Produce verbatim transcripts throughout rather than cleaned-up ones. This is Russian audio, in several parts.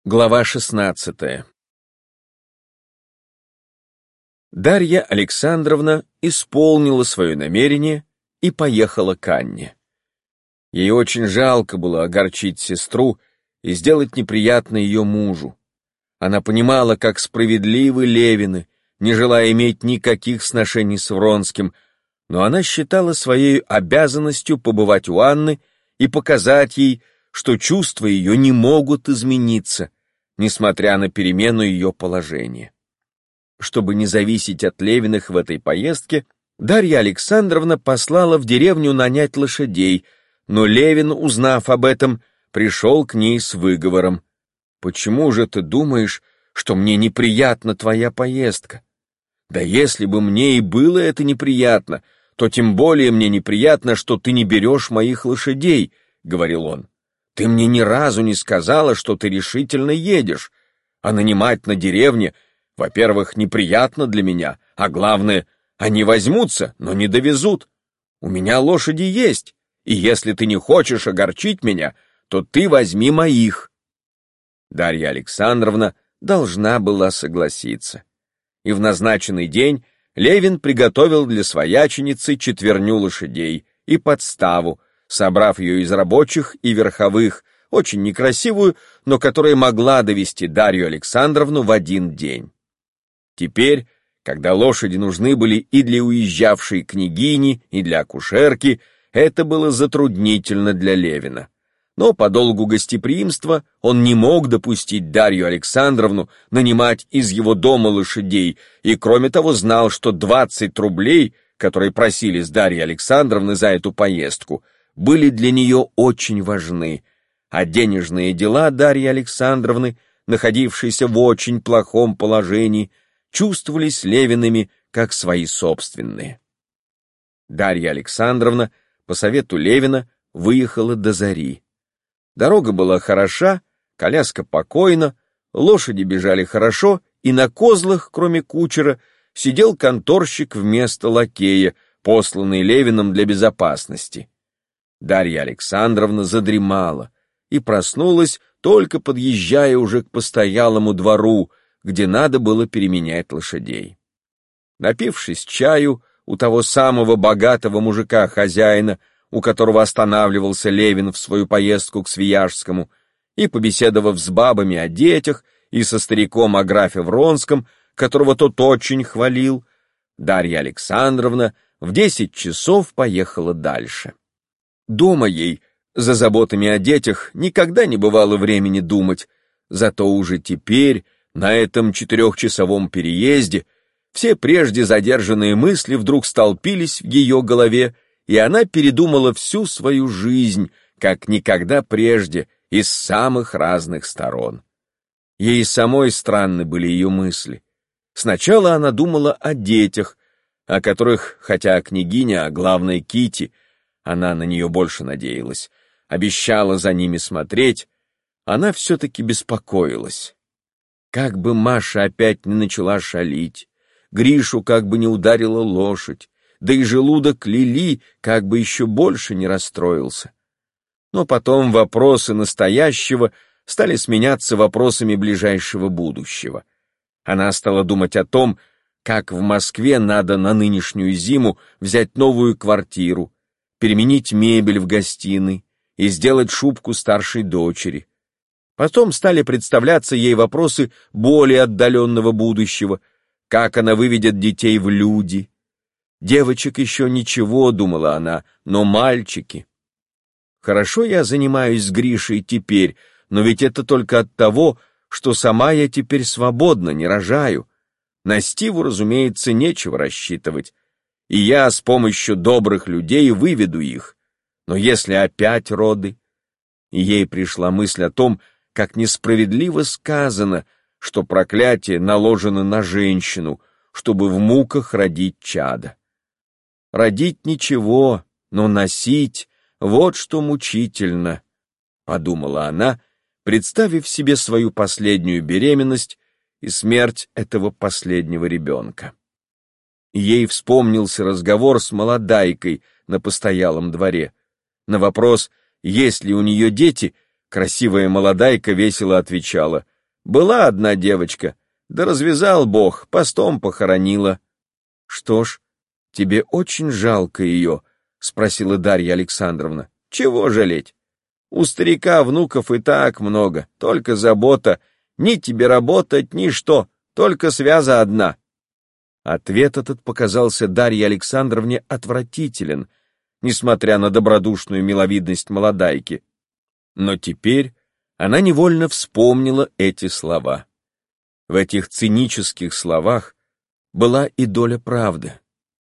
Глава шестнадцатая. Дарья Александровна исполнила свое намерение и поехала к Анне. Ей очень жалко было огорчить сестру и сделать неприятно ее мужу. Она понимала, как справедливы Левины, не желая иметь никаких сношений с Вронским, но она считала своей обязанностью побывать у Анны и показать ей, что чувства ее не могут измениться, несмотря на перемену ее положения. Чтобы не зависеть от Левиных в этой поездке, Дарья Александровна послала в деревню нанять лошадей, но Левин, узнав об этом, пришел к ней с выговором. «Почему же ты думаешь, что мне неприятна твоя поездка? Да если бы мне и было это неприятно, то тем более мне неприятно, что ты не берешь моих лошадей», — говорил он. «Ты мне ни разу не сказала, что ты решительно едешь, а нанимать на деревне, во-первых, неприятно для меня, а главное, они возьмутся, но не довезут. У меня лошади есть, и если ты не хочешь огорчить меня, то ты возьми моих». Дарья Александровна должна была согласиться. И в назначенный день Левин приготовил для свояченицы четверню лошадей и подставу, собрав ее из рабочих и верховых, очень некрасивую, но которая могла довести Дарью Александровну в один день. Теперь, когда лошади нужны были и для уезжавшей княгини, и для акушерки, это было затруднительно для Левина. Но по долгу гостеприимства он не мог допустить Дарью Александровну нанимать из его дома лошадей, и кроме того знал, что двадцать рублей, которые просили с Дарьи Александровны за эту поездку, были для нее очень важны, а денежные дела Дарьи Александровны, находившейся в очень плохом положении, чувствовались Левиными как свои собственные. Дарья Александровна по совету Левина выехала до зари. Дорога была хороша, коляска покойна, лошади бежали хорошо, и на козлах, кроме кучера, сидел конторщик вместо лакея, посланный Левиным для безопасности. Дарья Александровна задремала и проснулась, только подъезжая уже к постоялому двору, где надо было переменять лошадей. Напившись чаю у того самого богатого мужика-хозяина, у которого останавливался Левин в свою поездку к Свияжскому, и побеседовав с бабами о детях и со стариком о графе Вронском, которого тот очень хвалил, Дарья Александровна в десять часов поехала дальше. Дома ей, за заботами о детях, никогда не бывало времени думать, зато уже теперь, на этом четырехчасовом переезде, все прежде задержанные мысли вдруг столпились в ее голове, и она передумала всю свою жизнь, как никогда прежде, из самых разных сторон. Ей самой странны были ее мысли. Сначала она думала о детях, о которых, хотя княгиня, а главное Кити, она на нее больше надеялась, обещала за ними смотреть, она все-таки беспокоилась. Как бы Маша опять не начала шалить, Гришу как бы не ударила лошадь, да и желудок Лили как бы еще больше не расстроился. Но потом вопросы настоящего стали сменяться вопросами ближайшего будущего. Она стала думать о том, как в Москве надо на нынешнюю зиму взять новую квартиру, переменить мебель в гостиной и сделать шубку старшей дочери. Потом стали представляться ей вопросы более отдаленного будущего, как она выведет детей в люди. Девочек еще ничего, думала она, но мальчики. Хорошо я занимаюсь с Гришей теперь, но ведь это только от того, что сама я теперь свободна, не рожаю. На Стиву, разумеется, нечего рассчитывать, и я с помощью добрых людей выведу их. Но если опять роды? И ей пришла мысль о том, как несправедливо сказано, что проклятие наложено на женщину, чтобы в муках родить чадо. Родить ничего, но носить — вот что мучительно, — подумала она, представив себе свою последнюю беременность и смерть этого последнего ребенка. Ей вспомнился разговор с молодайкой на постоялом дворе. На вопрос, есть ли у нее дети, красивая молодайка весело отвечала: Была одна девочка, да развязал Бог, постом похоронила. — Что ж, тебе очень жалко ее, — спросила Дарья Александровна. — Чего жалеть? У старика внуков и так много, только забота. Ни тебе работать, ни что, только связа одна. Ответ этот показался Дарье Александровне отвратителен, несмотря на добродушную миловидность молодайки. Но теперь она невольно вспомнила эти слова. В этих цинических словах была и доля правды.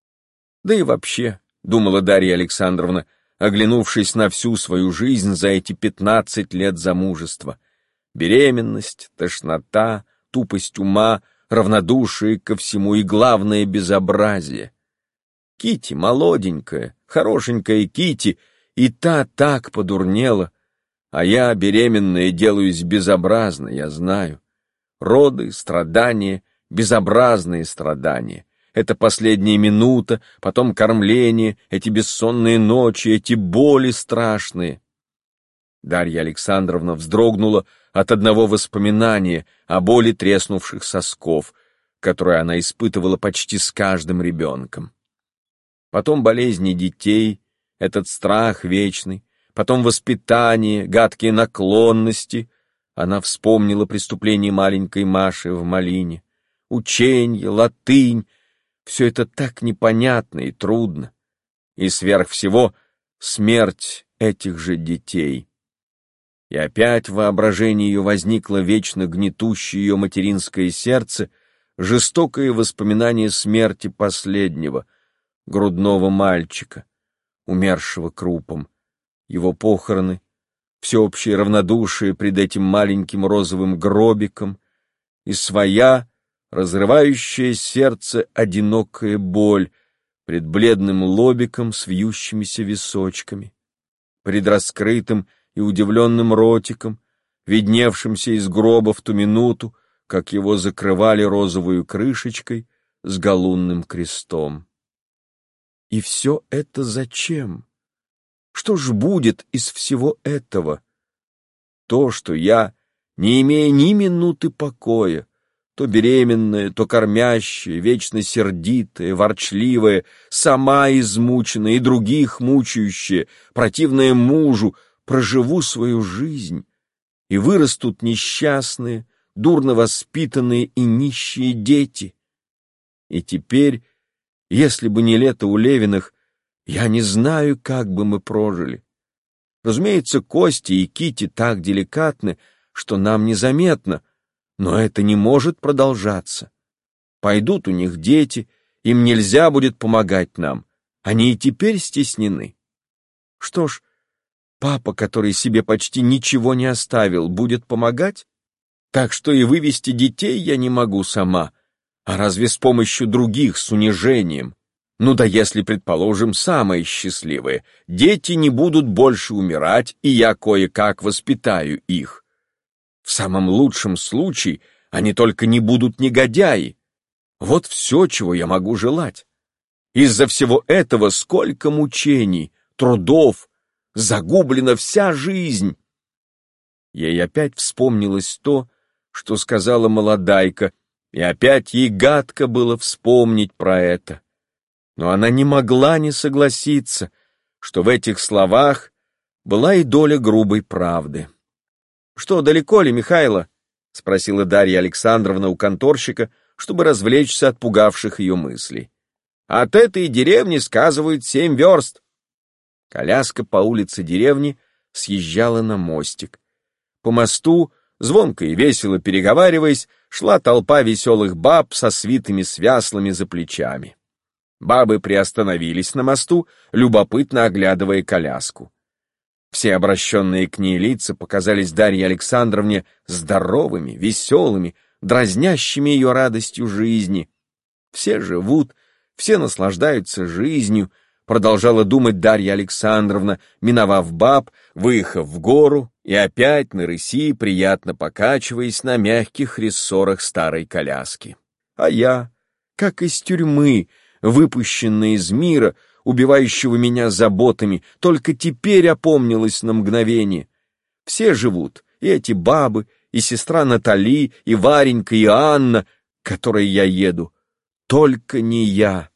Да и вообще, думала Дарья Александровна, оглянувшись на всю свою жизнь за эти пятнадцать лет замужества, беременность, тошнота, тупость ума, равнодушие ко всему и, главное, безобразие. Кити молоденькая, хорошенькая Кити, и та так подурнела, а я, беременная, делаюсь безобразно, я знаю. Роды, страдания, безобразные страдания. Это последняя минута, потом кормление, эти бессонные ночи, эти боли страшные. Дарья Александровна вздрогнула от одного воспоминания о боли треснувших сосков, которую она испытывала почти с каждым ребенком. Потом болезни детей, этот страх вечный, потом воспитание, гадкие наклонности. Она вспомнила преступление маленькой Маши в Малине, ученье, латынь. Все это так непонятно и трудно. И сверх всего смерть этих же детей. И опять в воображении ее возникло вечно гнетущее ее материнское сердце жестокое воспоминание смерти последнего, грудного мальчика, умершего крупом, его похороны, всеобщее равнодушие пред этим маленьким розовым гробиком и своя, разрывающая сердце одинокая боль пред бледным лобиком с вьющимися височками, пред раскрытым и удивленным ротиком, видневшимся из гроба в ту минуту, как его закрывали розовую крышечкой с галунным крестом. И все это зачем? Что ж будет из всего этого? То, что я, не имея ни минуты покоя, то беременная, то кормящая, вечно сердитая, ворчливая, сама измученная и других мучающая, противная мужу, проживу свою жизнь, и вырастут несчастные, дурно воспитанные и нищие дети. И теперь, если бы не лето у Левиных, я не знаю, как бы мы прожили. Разумеется, Костя и Кити так деликатны, что нам незаметно, но это не может продолжаться. Пойдут у них дети, им нельзя будет помогать нам, они и теперь стеснены. Что ж, папа, который себе почти ничего не оставил, будет помогать? Так что и вывести детей я не могу сама, а разве с помощью других, с унижением? Ну да если, предположим, самые счастливые, дети не будут больше умирать, и я кое-как воспитаю их. В самом лучшем случае они только не будут негодяи. Вот все, чего я могу желать. Из-за всего этого сколько мучений, трудов, загублена вся жизнь. Ей опять вспомнилось то, что сказала молодайка, и опять ей гадко было вспомнить про это. Но она не могла не согласиться, что в этих словах была и доля грубой правды. — Что, далеко ли, Михайло? — спросила Дарья Александровна у конторщика, чтобы развлечься от пугавших ее мыслей. — От этой деревни, сказывают, семь верст. Коляска по улице деревни съезжала на мостик. По мосту, звонко и весело переговариваясь, шла толпа веселых баб со свитыми свяслами за плечами. Бабы приостановились на мосту, любопытно оглядывая коляску. Все обращенные к ней лица показались Дарье Александровне здоровыми, веселыми, дразнящими ее радостью жизни. Все живут, все наслаждаются жизнью, продолжала думать Дарья Александровна, миновав баб, выехав в гору и опять на рыси, приятно покачиваясь на мягких рессорах старой коляски. А я, как из тюрьмы, выпущенная из мира, убивающего меня заботами, только теперь опомнилась на мгновение. Все живут, и эти бабы, и сестра Натали, и Варенька, и Анна, к которой я еду. Только не я.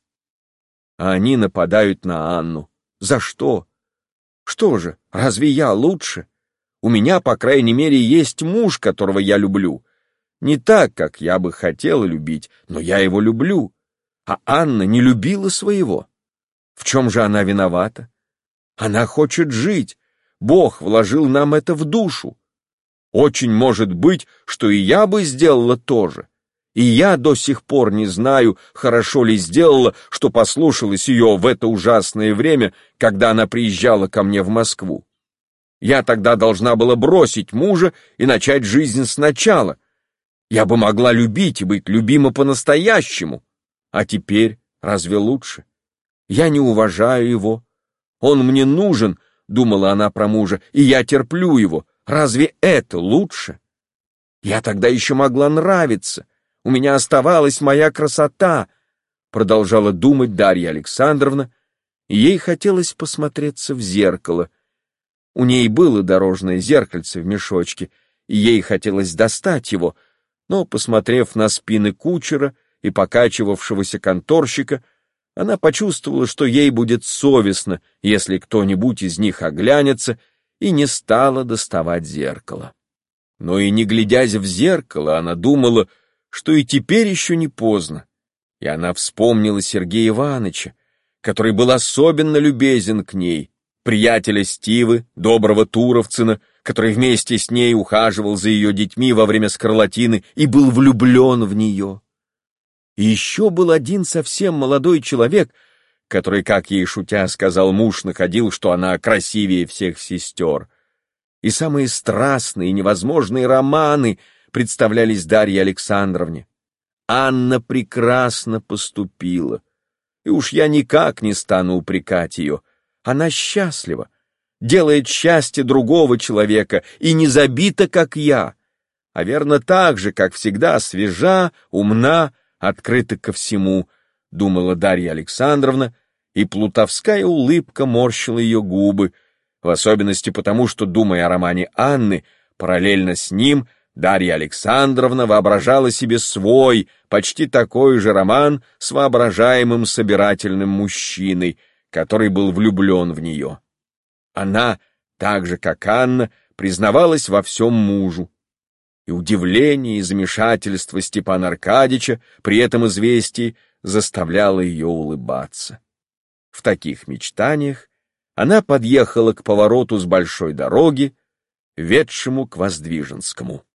А они нападают на Анну. За что? Что же, разве я лучше? У меня, по крайней мере, есть муж, которого я люблю. Не так, как я бы хотела любить, но я его люблю. А Анна не любила своего. В чем же она виновата? Она хочет жить. Бог вложил нам это в душу. Очень может быть, что и я бы сделала то же. И я до сих пор не знаю, хорошо ли сделала, что послушалась ее в это ужасное время, когда она приезжала ко мне в Москву. Я тогда должна была бросить мужа и начать жизнь сначала. Я бы могла любить и быть любима по-настоящему. А теперь разве лучше? Я не уважаю его. Он мне нужен, думала она про мужа, и я терплю его. Разве это лучше? Я тогда еще могла нравиться. У меня оставалась моя красота, продолжала думать Дарья Александровна, и ей хотелось посмотреться в зеркало. У ней было дорожное зеркальце в мешочке, и ей хотелось достать его, но, посмотрев на спины кучера и покачивавшегося конторщика, она почувствовала, что ей будет совестно, если кто-нибудь из них оглянется, и не стала доставать зеркало. Но и не глядясь в зеркало, она думала, что и теперь еще не поздно. И она вспомнила Сергея Ивановича, который был особенно любезен к ней, приятеля Стивы, доброго Туровцина, который вместе с ней ухаживал за ее детьми во время скарлатины и был влюблен в нее. И еще был один совсем молодой человек, который, как ей шутя сказал муж, находил, что она красивее всех сестер. И самые страстные и невозможные романы представлялись Дарье Александровне. Анна прекрасно поступила, и уж я никак не стану упрекать ее. Она счастлива, делает счастье другого человека и не забита, как я, а верно так же, как всегда, свежа, умна, открыта ко всему, думала Дарья Александровна, и плутовская улыбка морщила ее губы, в особенности потому, что, думая о романе Анны, параллельно с ним Дарья Александровна воображала себе свой, почти такой же роман с воображаемым собирательным мужчиной, который был влюблен в нее. Она, так же как Анна, признавалась во всем мужу. И удивление и замешательство Степана Аркадьича при этом известии заставляло ее улыбаться. В таких мечтаниях она подъехала к повороту с большой дороги, ведшему к Воздвиженскому.